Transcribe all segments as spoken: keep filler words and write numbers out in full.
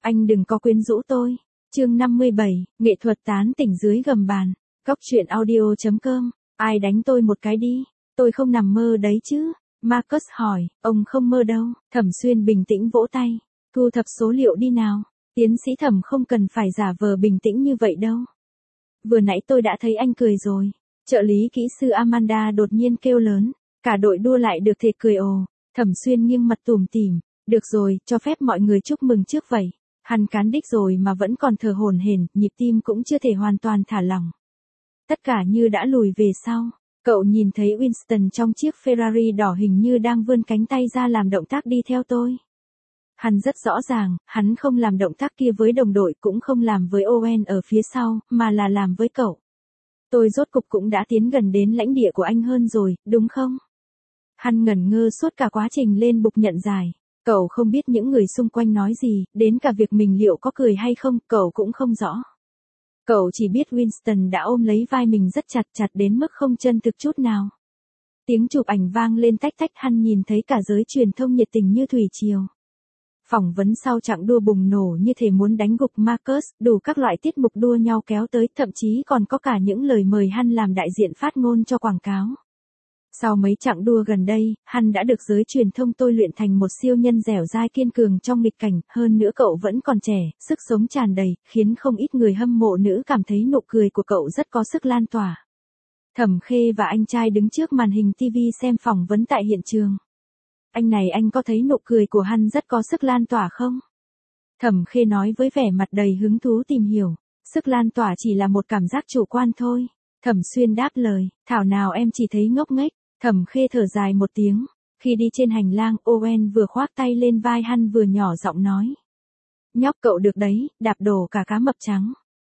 Anh đừng có quyến rũ tôi. Chương năm mươi bảy, nghệ thuật tán tỉnh dưới gầm bàn. Góc truyện audio chấm com. Ai đánh tôi một cái đi. Tôi không nằm mơ đấy chứ. Marcus hỏi. Ông không mơ đâu. Thẩm Xuyên bình tĩnh vỗ tay. Thu thập số liệu đi nào. Tiến sĩ Thẩm không cần phải giả vờ bình tĩnh như vậy đâu. Vừa nãy tôi đã thấy anh cười rồi. Trợ lý kỹ sư Amanda đột nhiên kêu lớn. Cả đội đua lại được thể cười ồ. Thẩm Xuyên nghiêng mặt tủm tỉm. Được rồi, cho phép mọi người chúc mừng trước vậy. Hắn cán đích rồi mà vẫn còn thở hổn hển, nhịp tim cũng chưa thể hoàn toàn thả lỏng. Tất cả như đã lùi về sau. Cậu nhìn thấy Winston trong chiếc Ferrari đỏ hình như đang vươn cánh tay ra làm động tác đi theo tôi. Hắn rất rõ ràng, hắn không làm động tác kia với đồng đội cũng không làm với Owen ở phía sau, mà là làm với cậu. Tôi rốt cục cũng đã tiến gần đến lãnh địa của anh hơn rồi, đúng không? Hắn ngẩn ngơ suốt cả quá trình lên bục nhận giải. Cậu không biết những người xung quanh nói gì, đến cả việc mình liệu có cười hay không, cậu cũng không rõ. Cậu chỉ biết Winston đã ôm lấy vai mình rất chặt chặt đến mức không chân thực chút nào. Tiếng chụp ảnh vang lên tách tách, hắn nhìn thấy cả giới truyền thông nhiệt tình như thủy triều. Phỏng vấn sau chặng đua bùng nổ như thể muốn đánh gục Marcus, đủ các loại tiết mục đua nhau kéo tới, thậm chí còn có cả những lời mời hắn làm đại diện phát ngôn cho quảng cáo. Sau mấy chặng đua gần đây, hắn đã được giới truyền thông tôi luyện thành một siêu nhân dẻo dai kiên cường trong nghịch cảnh, hơn nữa cậu vẫn còn trẻ, sức sống tràn đầy, khiến không ít người hâm mộ nữ cảm thấy nụ cười của cậu rất có sức lan tỏa. Thẩm Khê và anh trai đứng trước màn hình ti vi xem phỏng vấn tại hiện trường. Anh này, anh có thấy nụ cười của hắn rất có sức lan tỏa không? Thẩm Khê nói với vẻ mặt đầy hứng thú tìm hiểu. Sức lan tỏa chỉ là một cảm giác chủ quan thôi. Thẩm Xuyên đáp lời, thảo nào em chỉ thấy ngốc nghếch. Thẩm Khê thở dài một tiếng. Khi đi trên hành lang, Owen vừa khoác tay lên vai hắn vừa nhỏ giọng nói. Nhóc cậu được đấy, đạp đổ cả cá mập trắng.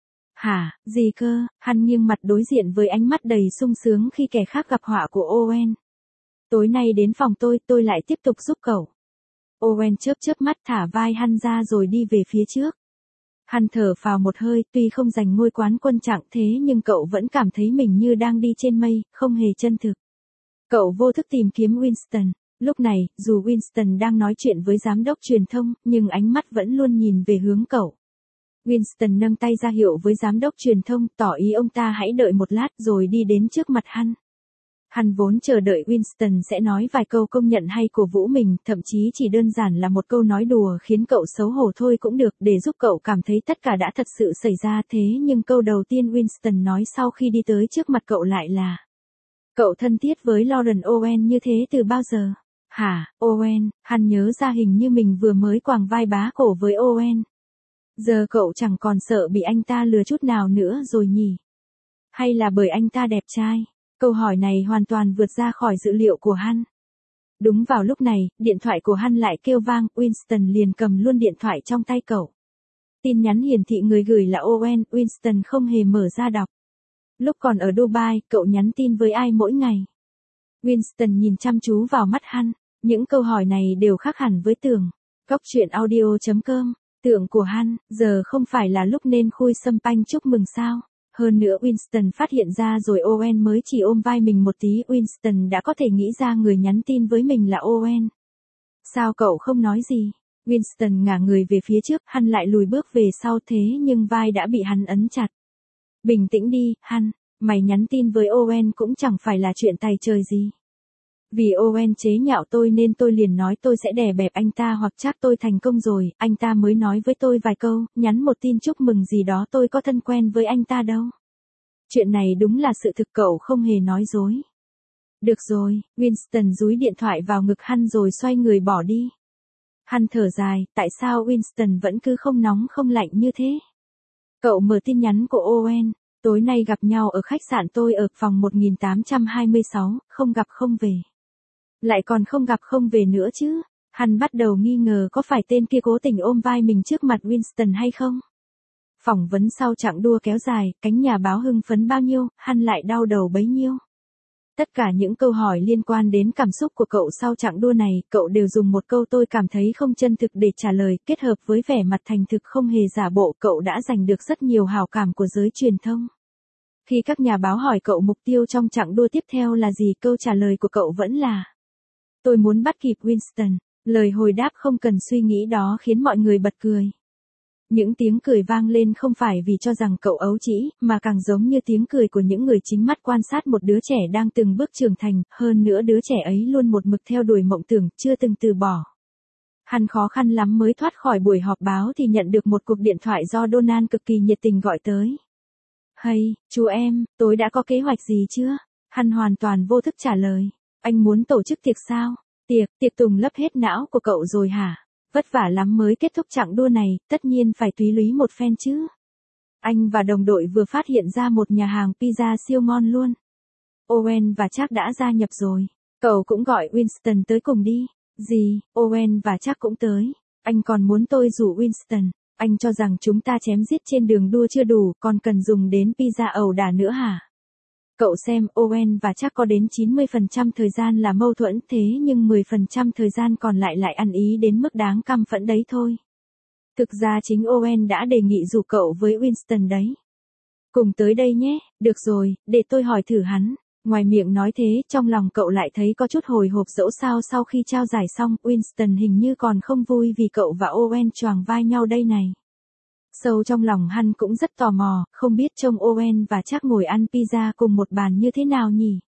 Hả, gì cơ? Hắn nghiêng mặt đối diện với ánh mắt đầy sung sướng khi kẻ khác gặp họa của Owen. Tối nay đến phòng tôi, tôi lại tiếp tục giúp cậu. Owen chớp chớp mắt thả vai hắn ra rồi đi về phía trước. Hắn thở phào một hơi, tuy không giành ngôi quán quân trạng thế nhưng cậu vẫn cảm thấy mình như đang đi trên mây, không hề chân thực. Cậu vô thức tìm kiếm Winston. Lúc này, dù Winston đang nói chuyện với giám đốc truyền thông, nhưng ánh mắt vẫn luôn nhìn về hướng cậu. Winston nâng tay ra hiệu với giám đốc truyền thông, tỏ ý ông ta hãy đợi một lát rồi đi đến trước mặt hắn. Hắn vốn chờ đợi Winston sẽ nói vài câu công nhận hay cổ vũ mình, thậm chí chỉ đơn giản là một câu nói đùa khiến cậu xấu hổ thôi cũng được, để giúp cậu cảm thấy tất cả đã thật sự xảy ra. Thế nhưng câu đầu tiên Winston nói sau khi đi tới trước mặt cậu lại là: cậu thân thiết với Lauren Owen như thế từ bao giờ? Hả, Owen? Hắn nhớ ra hình như mình vừa mới quàng vai bá cổ với Owen. Giờ cậu chẳng còn sợ bị anh ta lừa chút nào nữa rồi nhỉ? Hay là bởi anh ta đẹp trai? Câu hỏi này hoàn toàn vượt ra khỏi dữ liệu của hắn. Đúng vào lúc này, điện thoại của hắn lại kêu vang, Winston liền cầm luôn điện thoại trong tay cậu. Tin nhắn hiển thị người gửi là Owen, Winston không hề mở ra đọc. Lúc còn ở Dubai, cậu nhắn tin với ai mỗi ngày? Winston nhìn chăm chú vào mắt hắn, những câu hỏi này đều khác hẳn với tưởng. Góc truyện audio chấm com, tưởng của hắn, giờ không phải là lúc nên khui sâm panh chúc mừng sao? Hơn nữa Winston phát hiện ra rồi Owen mới chỉ ôm vai mình một tí, Winston đã có thể nghĩ ra người nhắn tin với mình là Owen. Sao cậu không nói gì? Winston ngả người về phía trước, hắn lại lùi bước về sau thế nhưng vai đã bị hắn ấn chặt. Bình tĩnh đi, hắn, mày nhắn tin với Owen cũng chẳng phải là chuyện tày trời gì. Vì Owen chế nhạo tôi nên tôi liền nói tôi sẽ đè bẹp anh ta hoặc chắc tôi thành công rồi, anh ta mới nói với tôi vài câu, nhắn một tin chúc mừng gì đó, tôi có thân quen với anh ta đâu. Chuyện này đúng là sự thực, cậu không hề nói dối. Được rồi, Winston dúi điện thoại vào ngực hắn rồi xoay người bỏ đi. Hắn thở dài, tại sao Winston vẫn cứ không nóng không lạnh như thế? Cậu mở tin nhắn của Owen, tối nay gặp nhau ở khách sạn tôi ở phòng một nghìn tám trăm hai mươi sáu, không gặp không về. Lại còn không gặp không về nữa chứ. Hắn bắt đầu nghi ngờ có phải tên kia cố tình ôm vai mình trước mặt Winston hay không. Phỏng vấn sau chặng đua kéo dài, cánh nhà báo hưng phấn bao nhiêu, hắn lại đau đầu bấy nhiêu. Tất cả những câu hỏi liên quan đến cảm xúc của cậu sau chặng đua này, cậu đều dùng một câu tôi cảm thấy không chân thực để trả lời, kết hợp với vẻ mặt thành thực không hề giả bộ, cậu đã giành được rất nhiều hào cảm của giới truyền thông. Khi các nhà báo hỏi cậu mục tiêu trong chặng đua tiếp theo là gì, câu trả lời của cậu vẫn là: tôi muốn bắt kịp Winston. Lời hồi đáp không cần suy nghĩ đó khiến mọi người bật cười. Những tiếng cười vang lên không phải vì cho rằng cậu ấu trĩ, mà càng giống như tiếng cười của những người chính mắt quan sát một đứa trẻ đang từng bước trưởng thành, hơn nữa đứa trẻ ấy luôn một mực theo đuổi mộng tưởng, chưa từng từ bỏ. Hắn khó khăn lắm mới thoát khỏi buổi họp báo thì nhận được một cuộc điện thoại do Donald cực kỳ nhiệt tình gọi tới. Hay, chú em, tối đã có kế hoạch gì chưa? Hắn hoàn toàn vô thức trả lời. Anh muốn tổ chức tiệc sao? Tiệc, tiệc tùng lấp hết não của cậu rồi hả? Vất vả lắm mới kết thúc chặng đua này, tất nhiên phải túy lúy một phen chứ. Anh và đồng đội vừa phát hiện ra một nhà hàng pizza siêu ngon luôn. Owen và Chuck đã gia nhập rồi. Cậu cũng gọi Winston tới cùng đi. Gì, Owen và Chuck cũng tới. Anh còn muốn tôi rủ Winston. Anh cho rằng chúng ta chém giết trên đường đua chưa đủ, còn cần dùng đến pizza ẩu đả nữa hả? Cậu xem, Owen và Chuck có đến chín mươi phần trăm thời gian là mâu thuẫn, thế nhưng mười phần trăm thời gian còn lại lại ăn ý đến mức đáng căm phẫn đấy thôi. Thực ra chính Owen đã đề nghị rủ cậu với Winston đấy. Cùng tới đây nhé, được rồi, để tôi hỏi thử hắn. Ngoài miệng nói thế, trong lòng cậu lại thấy có chút hồi hộp dẫu sao sau khi trao giải xong, Winston hình như còn không vui vì cậu và Owen choàng vai nhau đây này. Sâu trong lòng hắn cũng rất tò mò, không biết trông Owen và Chuck ngồi ăn pizza cùng một bàn như thế nào nhỉ?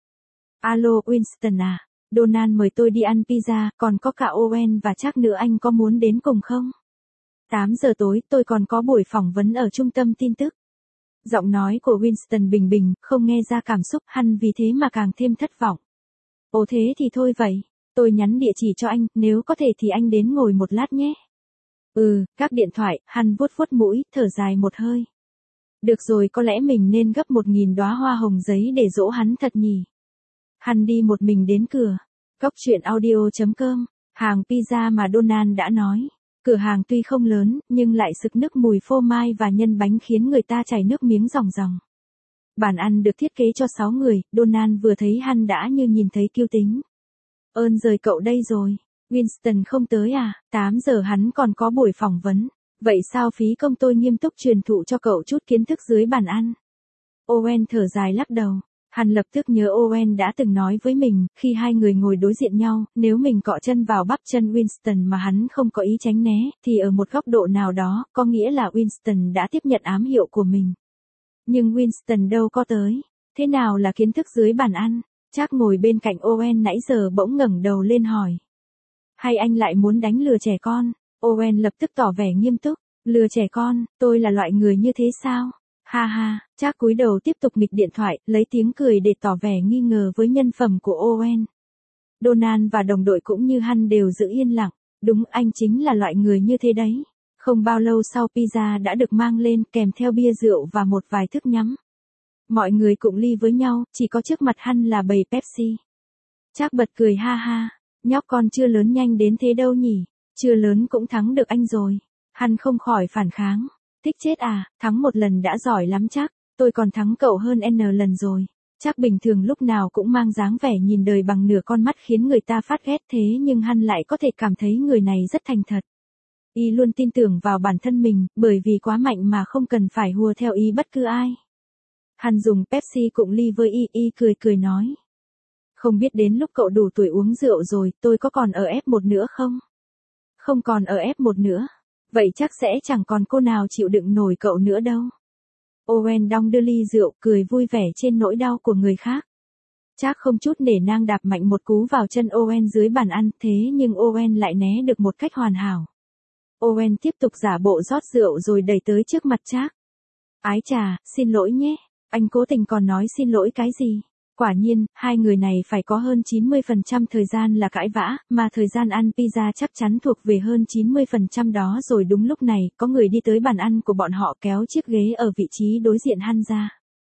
Alo Winston à, Donald mời tôi đi ăn pizza, còn có cả Owen và Chuck nữa, anh có muốn đến cùng không? tám giờ tối tôi còn có buổi phỏng vấn ở trung tâm tin tức. Giọng nói của Winston bình bình, không nghe ra cảm xúc, hắn vì thế mà càng thêm thất vọng. Ồ thế thì thôi vậy, tôi nhắn địa chỉ cho anh, nếu có thể thì anh đến ngồi một lát nhé. Ừ, các điện thoại, hắn vuốt vuốt mũi, thở dài một hơi. Được rồi, có lẽ mình nên gấp một nghìn đóa hoa hồng giấy để dỗ hắn thật nhỉ. Hắn đi một mình đến cửa. Góc chuyện audio chấm com, hàng pizza mà Donald đã nói. Cửa hàng tuy không lớn, nhưng lại sực nức mùi phô mai và nhân bánh khiến người ta chảy nước miếng ròng ròng. Bàn ăn được thiết kế cho sáu người, Donald vừa thấy hắn đã như nhìn thấy kiêu tính. Ơn rời cậu đây rồi. Winston không tới à, tám giờ hắn còn có buổi phỏng vấn. Vậy sao phí công tôi nghiêm túc truyền thụ cho cậu chút kiến thức dưới bàn ăn. Owen thở dài lắc đầu. Hắn lập tức nhớ Owen đã từng nói với mình, khi hai người ngồi đối diện nhau, nếu mình cọ chân vào bắp chân Winston mà hắn không có ý tránh né, thì ở một góc độ nào đó, có nghĩa là Winston đã tiếp nhận ám hiệu của mình. Nhưng Winston đâu có tới. Thế nào là kiến thức dưới bàn ăn? Chuck ngồi bên cạnh Owen nãy giờ bỗng ngẩng đầu lên hỏi. Hay anh lại muốn đánh lừa trẻ con? Owen lập tức tỏ vẻ nghiêm túc. Lừa trẻ con, tôi là loại người như thế sao? Ha ha, Chuck cúi đầu tiếp tục nghịch điện thoại, lấy tiếng cười để tỏ vẻ nghi ngờ với nhân phẩm của Owen. Donald và đồng đội cũng như hắn đều giữ yên lặng. Đúng, anh chính là loại người như thế đấy. Không bao lâu sau pizza đã được mang lên kèm theo bia rượu và một vài thức nhắm. Mọi người cụng ly với nhau, chỉ có trước mặt hắn là bầy Pepsi. Chuck bật cười ha ha, nhóc con chưa lớn nhanh đến thế đâu nhỉ, chưa lớn cũng thắng được anh rồi. Hắn không khỏi phản kháng. Thích chết à, thắng một lần đã giỏi lắm chắc, tôi còn thắng cậu hơn N lần rồi. Chắc bình thường lúc nào cũng mang dáng vẻ nhìn đời bằng nửa con mắt khiến người ta phát ghét, thế nhưng hắn lại có thể cảm thấy người này rất thành thật. Y luôn tin tưởng vào bản thân mình, bởi vì quá mạnh mà không cần phải hùa theo ý bất cứ ai. Hắn dùng Pepsi cụng ly với Y, Y cười cười nói. Không biết đến lúc cậu đủ tuổi uống rượu rồi, tôi có còn ở F một nữa không? Không còn ở F một nữa. Vậy chắc sẽ chẳng còn cô nào chịu đựng nổi cậu nữa đâu. Owen đong đưa ly rượu, cười vui vẻ trên nỗi đau của người khác. Chắc không chút nể nang đạp mạnh một cú vào chân Owen dưới bàn ăn, thế nhưng Owen lại né được một cách hoàn hảo. Owen tiếp tục giả bộ rót rượu rồi đẩy tới trước mặt Chuck. Ái chà, xin lỗi nhé. Anh cố tình còn nói xin lỗi cái gì? Quả nhiên, hai người này phải có hơn chín mươi phần trăm thời gian là cãi vã, mà thời gian ăn pizza chắc chắn thuộc về hơn chín mươi phần trăm đó rồi. Đúng lúc này, có người đi tới bàn ăn của bọn họ kéo chiếc ghế ở vị trí đối diện hắn ra.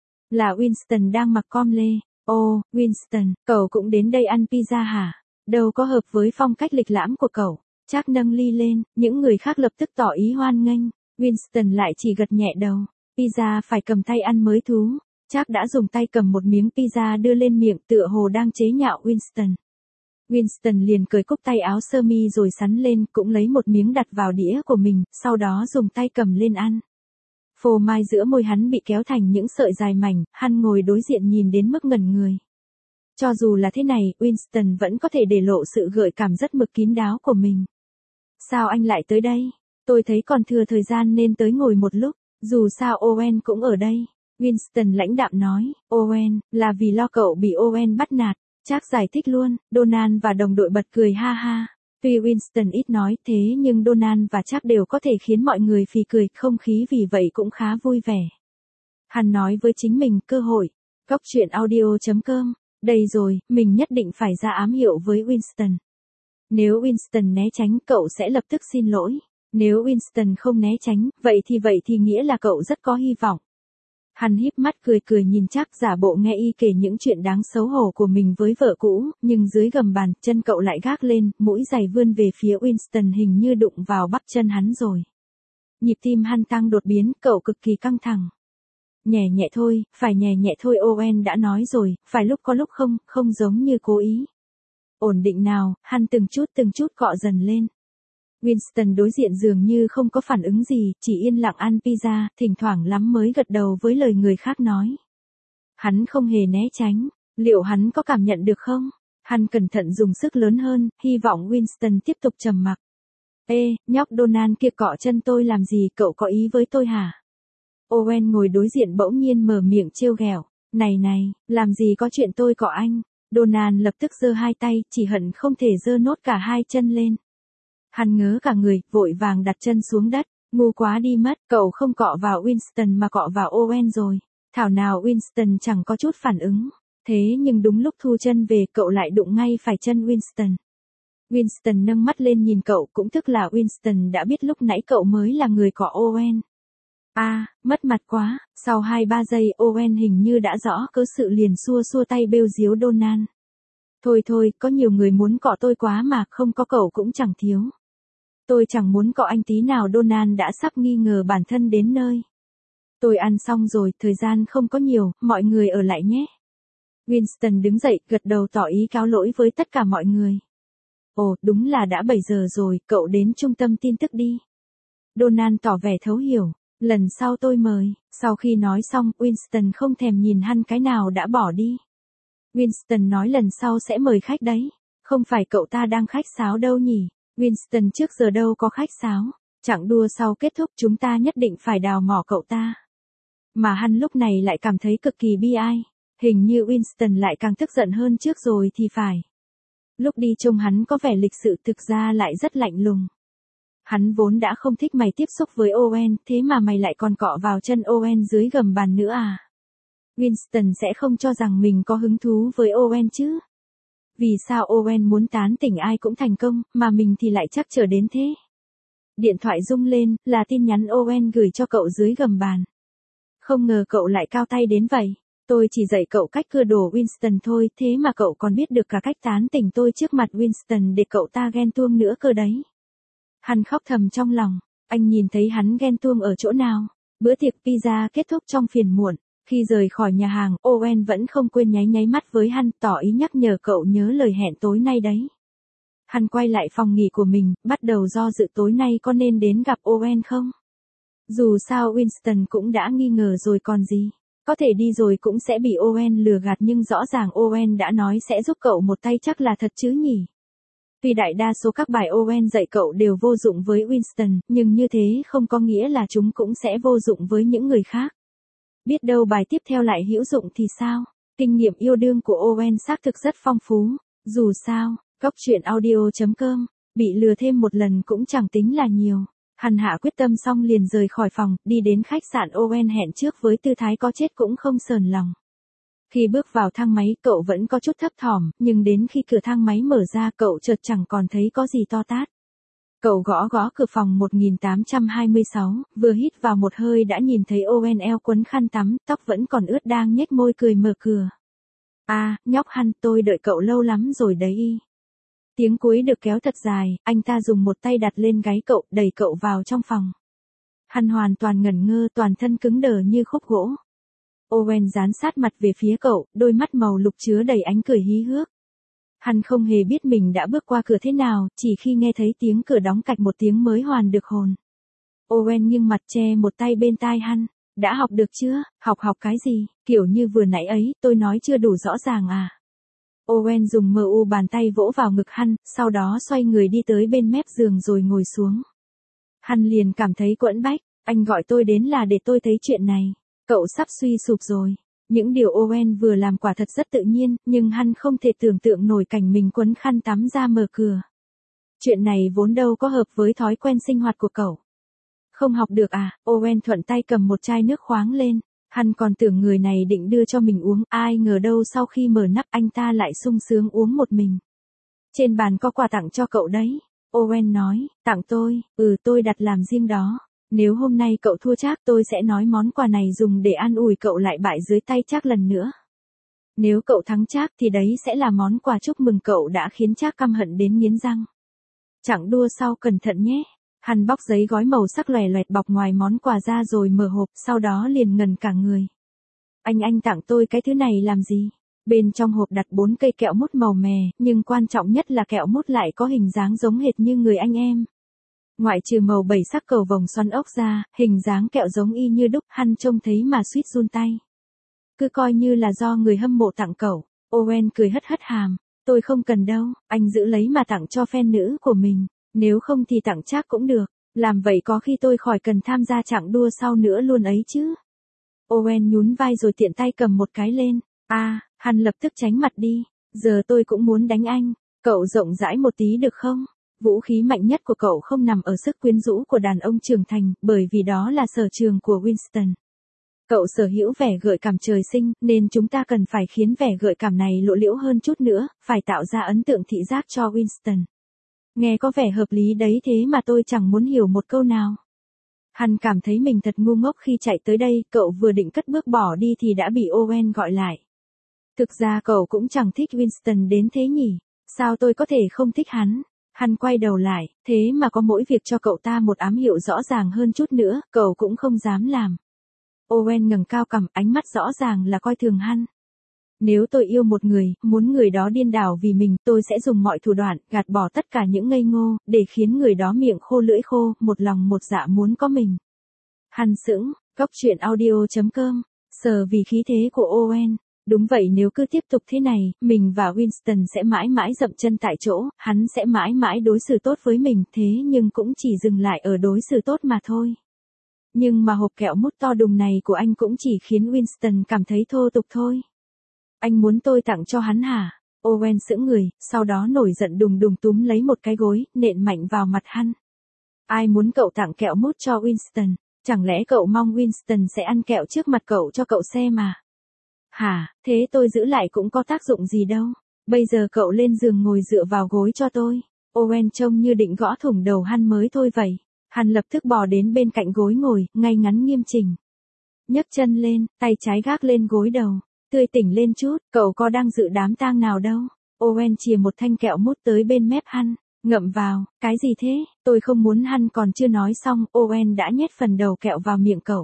Là Winston đang mặc com lê. Ô, Winston, cậu cũng đến đây ăn pizza hả? Đâu có hợp với phong cách lịch lãm của cậu. Chuck nâng ly lên, những người khác lập tức tỏ ý hoan nghênh. Winston lại chỉ gật nhẹ đầu. Pizza phải cầm tay ăn mới thú. Chuck đã dùng tay cầm một miếng pizza đưa lên miệng tựa hồ đang chế nhạo Winston. Winston liền cởi cúc tay áo sơ mi rồi sắn lên, cũng lấy một miếng đặt vào đĩa của mình, sau đó dùng tay cầm lên ăn. Phô mai giữa môi hắn bị kéo thành những sợi dài mảnh, hắn ngồi đối diện nhìn đến mức ngẩn người. Cho dù là thế này, Winston vẫn có thể để lộ sự gợi cảm rất mực kín đáo của mình. Sao anh lại tới đây? Tôi thấy còn thừa thời gian nên tới ngồi một lúc, dù sao Owen cũng ở đây. Winston lãnh đạm nói, Owen, là vì lo cậu bị Owen bắt nạt. Jack giải thích luôn, Donald và đồng đội bật cười ha ha. Tuy Winston ít nói thế nhưng Donald và Jack đều có thể khiến mọi người phì cười, không khí vì vậy cũng khá vui vẻ. Hắn nói với chính mình, cơ hội. Góc truyện audio chấm com. Đây rồi, mình nhất định phải ra ám hiệu với Winston. Nếu Winston né tránh, cậu sẽ lập tức xin lỗi. Nếu Winston không né tránh, vậy thì vậy thì nghĩa là cậu rất có hy vọng. Hắn híp mắt cười cười nhìn Jack giả bộ nghe y kể những chuyện đáng xấu hổ của mình với vợ cũ, nhưng dưới gầm bàn, chân cậu lại gác lên, mũi giày vươn về phía Winston hình như đụng vào bắp chân hắn rồi. Nhịp tim hắn tăng đột biến, cậu cực kỳ căng thẳng. Nhẹ nhẹ thôi, phải nhẹ nhẹ thôi, Owen đã nói rồi, phải lúc có lúc không, không giống như cố ý. Ổn định nào, hắn từng chút từng chút cọ dần lên. Winston đối diện dường như không có phản ứng gì, chỉ yên lặng ăn pizza, thỉnh thoảng lắm mới gật đầu với lời người khác nói. Hắn không hề né tránh, liệu hắn có cảm nhận được không? Hắn cẩn thận dùng sức lớn hơn, hy vọng Winston tiếp tục trầm mặc. Ê, nhóc Donald kia cọ chân tôi làm gì, cậu có ý với tôi hả? Owen ngồi đối diện bỗng nhiên mở miệng trêu ghẹo. Này này, làm gì có chuyện tôi cọ anh? Donald lập tức giơ hai tay, chỉ hận không thể giơ nốt cả hai chân lên. Hắn ngớ cả người, vội vàng đặt chân xuống đất, ngu quá đi mất, cậu không cọ vào Winston mà cọ vào Owen rồi. Thảo nào Winston chẳng có chút phản ứng. Thế nhưng đúng lúc thu chân về, cậu lại đụng ngay phải chân Winston. Winston nâng mắt lên nhìn cậu, cũng tức là Winston đã biết lúc nãy cậu mới là người cọ Owen. A, à, mất mặt quá, sau hai ba giây Owen hình như đã rõ cớ sự liền xua xua tay bêu díu Donald. Thôi thôi, có nhiều người muốn cọ tôi quá mà, không có cậu cũng chẳng thiếu. Tôi chẳng muốn cọ anh tí nào. Donald đã sắp nghi ngờ bản thân đến nơi. Tôi ăn xong rồi, thời gian không có nhiều, mọi người ở lại nhé. Winston đứng dậy, gật đầu tỏ ý cáo lỗi với tất cả mọi người. Ồ, đúng là đã bảy giờ rồi, cậu đến trung tâm tin tức đi. Donald tỏ vẻ thấu hiểu, lần sau tôi mời. Sau khi nói xong, Winston không thèm nhìn hắn cái nào đã bỏ đi. Winston nói lần sau sẽ mời khách đấy. Không phải cậu ta đang khách sáo đâu nhỉ? Winston trước giờ đâu có khách sáo. Chặng đua sau kết thúc chúng ta nhất định phải đào mỏ cậu ta. Mà hắn lúc này lại cảm thấy cực kỳ bi ai. Hình như Winston lại càng tức giận hơn trước rồi thì phải. Lúc đi trông hắn có vẻ lịch sự, thực ra lại rất lạnh lùng. Hắn vốn đã không thích mày tiếp xúc với Owen, thế mà mày lại còn cọ vào chân Owen dưới gầm bàn nữa à? Winston sẽ không cho rằng mình có hứng thú với Owen chứ? Vì sao Owen muốn tán tỉnh ai cũng thành công, mà mình thì lại chắc trở đến thế? Điện thoại rung lên, là tin nhắn Owen gửi cho cậu dưới gầm bàn. Không ngờ cậu lại cao tay đến vậy. Tôi chỉ dạy cậu cách cưa đồ Winston thôi, thế mà cậu còn biết được cả cách tán tỉnh tôi trước mặt Winston để cậu ta ghen tuông nữa cơ đấy. Hắn khóc thầm trong lòng, anh nhìn thấy hắn ghen tuông ở chỗ nào? Bữa tiệc pizza kết thúc trong phiền muộn. Khi rời khỏi nhà hàng, Owen vẫn không quên nháy nháy mắt với hắn, tỏ ý nhắc nhở cậu nhớ lời hẹn tối nay đấy. Hắn quay lại phòng nghỉ của mình, bắt đầu do dự tối nay có nên đến gặp Owen không? Dù sao Winston cũng đã nghi ngờ rồi còn gì. Có thể đi rồi cũng sẽ bị Owen lừa gạt, nhưng rõ ràng Owen đã nói sẽ giúp cậu một tay, chắc là thật chứ nhỉ? Tuy đại đa số các bài Owen dạy cậu đều vô dụng với Winston, nhưng như thế không có nghĩa là chúng cũng sẽ vô dụng với những người khác. Biết đâu bài tiếp theo lại hữu dụng thì sao? Kinh nghiệm yêu đương của Owen xác thực rất phong phú. Dù sao, góc truyện audio chấm com, bị lừa thêm một lần cũng chẳng tính là nhiều. Hắn hạ quyết tâm xong liền rời khỏi phòng, đi đến khách sạn Owen hẹn trước với tư thái có chết cũng không sờn lòng. Khi bước vào thang máy, cậu vẫn có chút thấp thỏm, nhưng đến khi cửa thang máy mở ra, cậu chợt chẳng còn thấy có gì to tát. Cậu gõ gõ cửa phòng một nghìn tám trăm hai mươi sáu, vừa hít vào một hơi đã nhìn thấy Owen eo quấn khăn tắm, tóc vẫn còn ướt đang nhếch môi cười mở cửa. À, nhóc hắn, tôi đợi cậu lâu lắm rồi đấy y. Tiếng cuối được kéo thật dài, anh ta dùng một tay đặt lên gáy cậu, đẩy cậu vào trong phòng. Hắn hoàn toàn ngẩn ngơ, toàn thân cứng đờ như khúc gỗ. Owen dán sát mặt về phía cậu, đôi mắt màu lục chứa đầy ánh cười hí hước. Hắn không hề biết mình đã bước qua cửa thế nào, chỉ khi nghe thấy tiếng cửa đóng cạch một tiếng mới hoàn được hồn. Owen nghiêng mặt che một tay bên tai hắn. Đã học được chưa? Học học cái gì? Kiểu như vừa nãy ấy, tôi nói chưa đủ rõ ràng à? Owen dùng mờ u bàn tay vỗ vào ngực hắn, sau đó xoay người đi tới bên mép giường rồi ngồi xuống. Hắn liền cảm thấy quẫn bách, anh gọi tôi đến là để tôi thấy chuyện này. Cậu sắp suy sụp rồi. Những điều Owen vừa làm quả thật rất tự nhiên, nhưng hắn không thể tưởng tượng nổi cảnh mình quấn khăn tắm ra mở cửa. Chuyện này vốn đâu có hợp với thói quen sinh hoạt của cậu. Không học được à? Owen thuận tay cầm một chai nước khoáng lên. Hắn còn tưởng người này định đưa cho mình uống, ai ngờ đâu sau khi mở nắp anh ta lại sung sướng uống một mình. Trên bàn có quà tặng cho cậu đấy. Owen nói, tặng tôi, ừ tôi đặt làm riêng đó. Nếu hôm nay cậu thua Trác tôi sẽ nói món quà này dùng để an ủi cậu lại bại dưới tay Trác lần nữa. Nếu cậu thắng Trác thì đấy sẽ là món quà chúc mừng cậu đã khiến Trác căm hận đến nghiến răng. Chẳng đua sau cẩn thận nhé. Hắn bóc giấy gói màu sắc lòe loẹt bọc ngoài món quà ra rồi mở hộp, sau đó liền ngần cả người. Anh anh tặng tôi cái thứ này làm gì? Bên trong hộp đặt bốn cây kẹo mút màu mè, nhưng quan trọng nhất là kẹo mút lại có hình dáng giống hệt như người anh em. Ngoại trừ màu bảy sắc cầu vồng xoắn ốc ra, hình dáng kẹo giống y như đúc, hắn trông thấy mà suýt run tay. Cứ coi như là do người hâm mộ tặng cậu. Owen cười hất hất hàm, tôi không cần đâu, anh giữ lấy mà tặng cho fan nữ của mình, nếu không thì tặng Trác cũng được, làm vậy có khi tôi khỏi cần tham gia chặng đua sau nữa luôn ấy chứ. Owen nhún vai rồi tiện tay cầm một cái lên, à, hắn lập tức tránh mặt đi, giờ tôi cũng muốn đánh anh, cậu rộng rãi một tí được không? Vũ khí mạnh nhất của cậu không nằm ở sức quyến rũ của đàn ông trưởng thành, bởi vì đó là sở trường của Winston. Cậu sở hữu vẻ gợi cảm trời sinh, nên chúng ta cần phải khiến vẻ gợi cảm này lộ liễu hơn chút nữa, phải tạo ra ấn tượng thị giác cho Winston. Nghe có vẻ hợp lý đấy, thế mà tôi chẳng muốn hiểu một câu nào. Hắn cảm thấy mình thật ngu ngốc khi chạy tới đây, cậu vừa định cất bước bỏ đi thì đã bị Owen gọi lại. Thực ra cậu cũng chẳng thích Winston đến thế nhỉ, sao tôi có thể không thích hắn? Hắn quay đầu lại, thế mà có mỗi việc cho cậu ta một ám hiệu rõ ràng hơn chút nữa, cậu cũng không dám làm. Owen ngẩng cao cằm, ánh mắt rõ ràng là coi thường hắn. Nếu tôi yêu một người, muốn người đó điên đảo vì mình, tôi sẽ dùng mọi thủ đoạn, gạt bỏ tất cả những ngây ngô, để khiến người đó miệng khô lưỡi khô, một lòng một dạ muốn có mình. Hắn sững, góc truyện audio chấm com, sờ vì khí thế của Owen. Đúng vậy, nếu cứ tiếp tục thế này, mình và Winston sẽ mãi mãi dậm chân tại chỗ, hắn sẽ mãi mãi đối xử tốt với mình, thế nhưng cũng chỉ dừng lại ở đối xử tốt mà thôi. Nhưng mà hộp kẹo mút to đùng này của anh cũng chỉ khiến Winston cảm thấy thô tục thôi. Anh muốn tôi tặng cho hắn hả? Owen sững người, sau đó nổi giận đùng đùng túm lấy một cái gối, nện mạnh vào mặt hắn. Ai muốn cậu tặng kẹo mút cho Winston? Chẳng lẽ cậu mong Winston sẽ ăn kẹo trước mặt cậu cho cậu xem mà? Hả, thế tôi giữ lại cũng có tác dụng gì đâu. Bây giờ cậu lên giường ngồi dựa vào gối cho tôi. Owen trông như định gõ thủng đầu hắn mới thôi vậy. Hắn lập tức bò đến bên cạnh gối ngồi, ngay ngắn nghiêm chỉnh. Nhấc chân lên, tay trái gác lên gối đầu. Tươi tỉnh lên chút, cậu có đang dự đám tang nào đâu. Owen chìa một thanh kẹo mút tới bên mép hắn, ngậm vào, cái gì thế, tôi không muốn. Hắn còn chưa nói xong, Owen đã nhét phần đầu kẹo vào miệng cậu.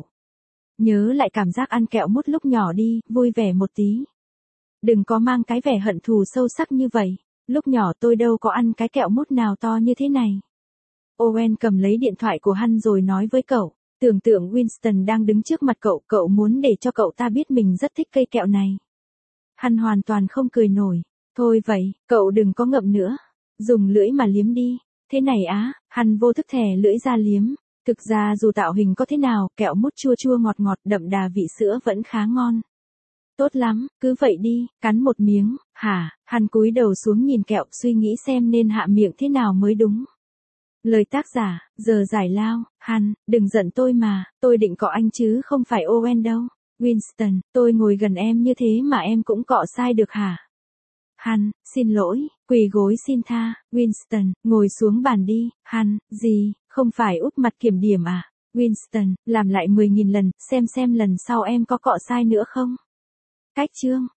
Nhớ lại cảm giác ăn kẹo mút lúc nhỏ đi, vui vẻ một tí. Đừng có mang cái vẻ hận thù sâu sắc như vậy, lúc nhỏ tôi đâu có ăn cái kẹo mút nào to như thế này. Owen cầm lấy điện thoại của hắn rồi nói với cậu, tưởng tượng Winston đang đứng trước mặt cậu, cậu muốn để cho cậu ta biết mình rất thích cây kẹo này. Hắn hoàn toàn không cười nổi, thôi vậy, cậu đừng có ngậm nữa, dùng lưỡi mà liếm đi, thế này á, hắn vô thức thè lưỡi ra liếm. Thực ra dù tạo hình có thế nào, kẹo mút chua chua ngọt ngọt đậm đà vị sữa vẫn khá ngon. Tốt lắm, cứ vậy đi, cắn một miếng, hả, hắn cúi đầu xuống nhìn kẹo suy nghĩ xem nên hạ miệng thế nào mới đúng. Lời tác giả, giờ giải lao, hắn, đừng giận tôi mà, tôi định cọ anh chứ không phải Owen đâu. Winston, tôi ngồi gần em như thế mà em cũng cọ sai được hả? Hắn, xin lỗi, quỳ gối xin tha. Winston, ngồi xuống bàn đi. Hắn, gì, không phải úp mặt kiểm điểm à? Winston, làm lại mười nghìn lần, xem xem lần sau em có cọ sai nữa không? Cách chương.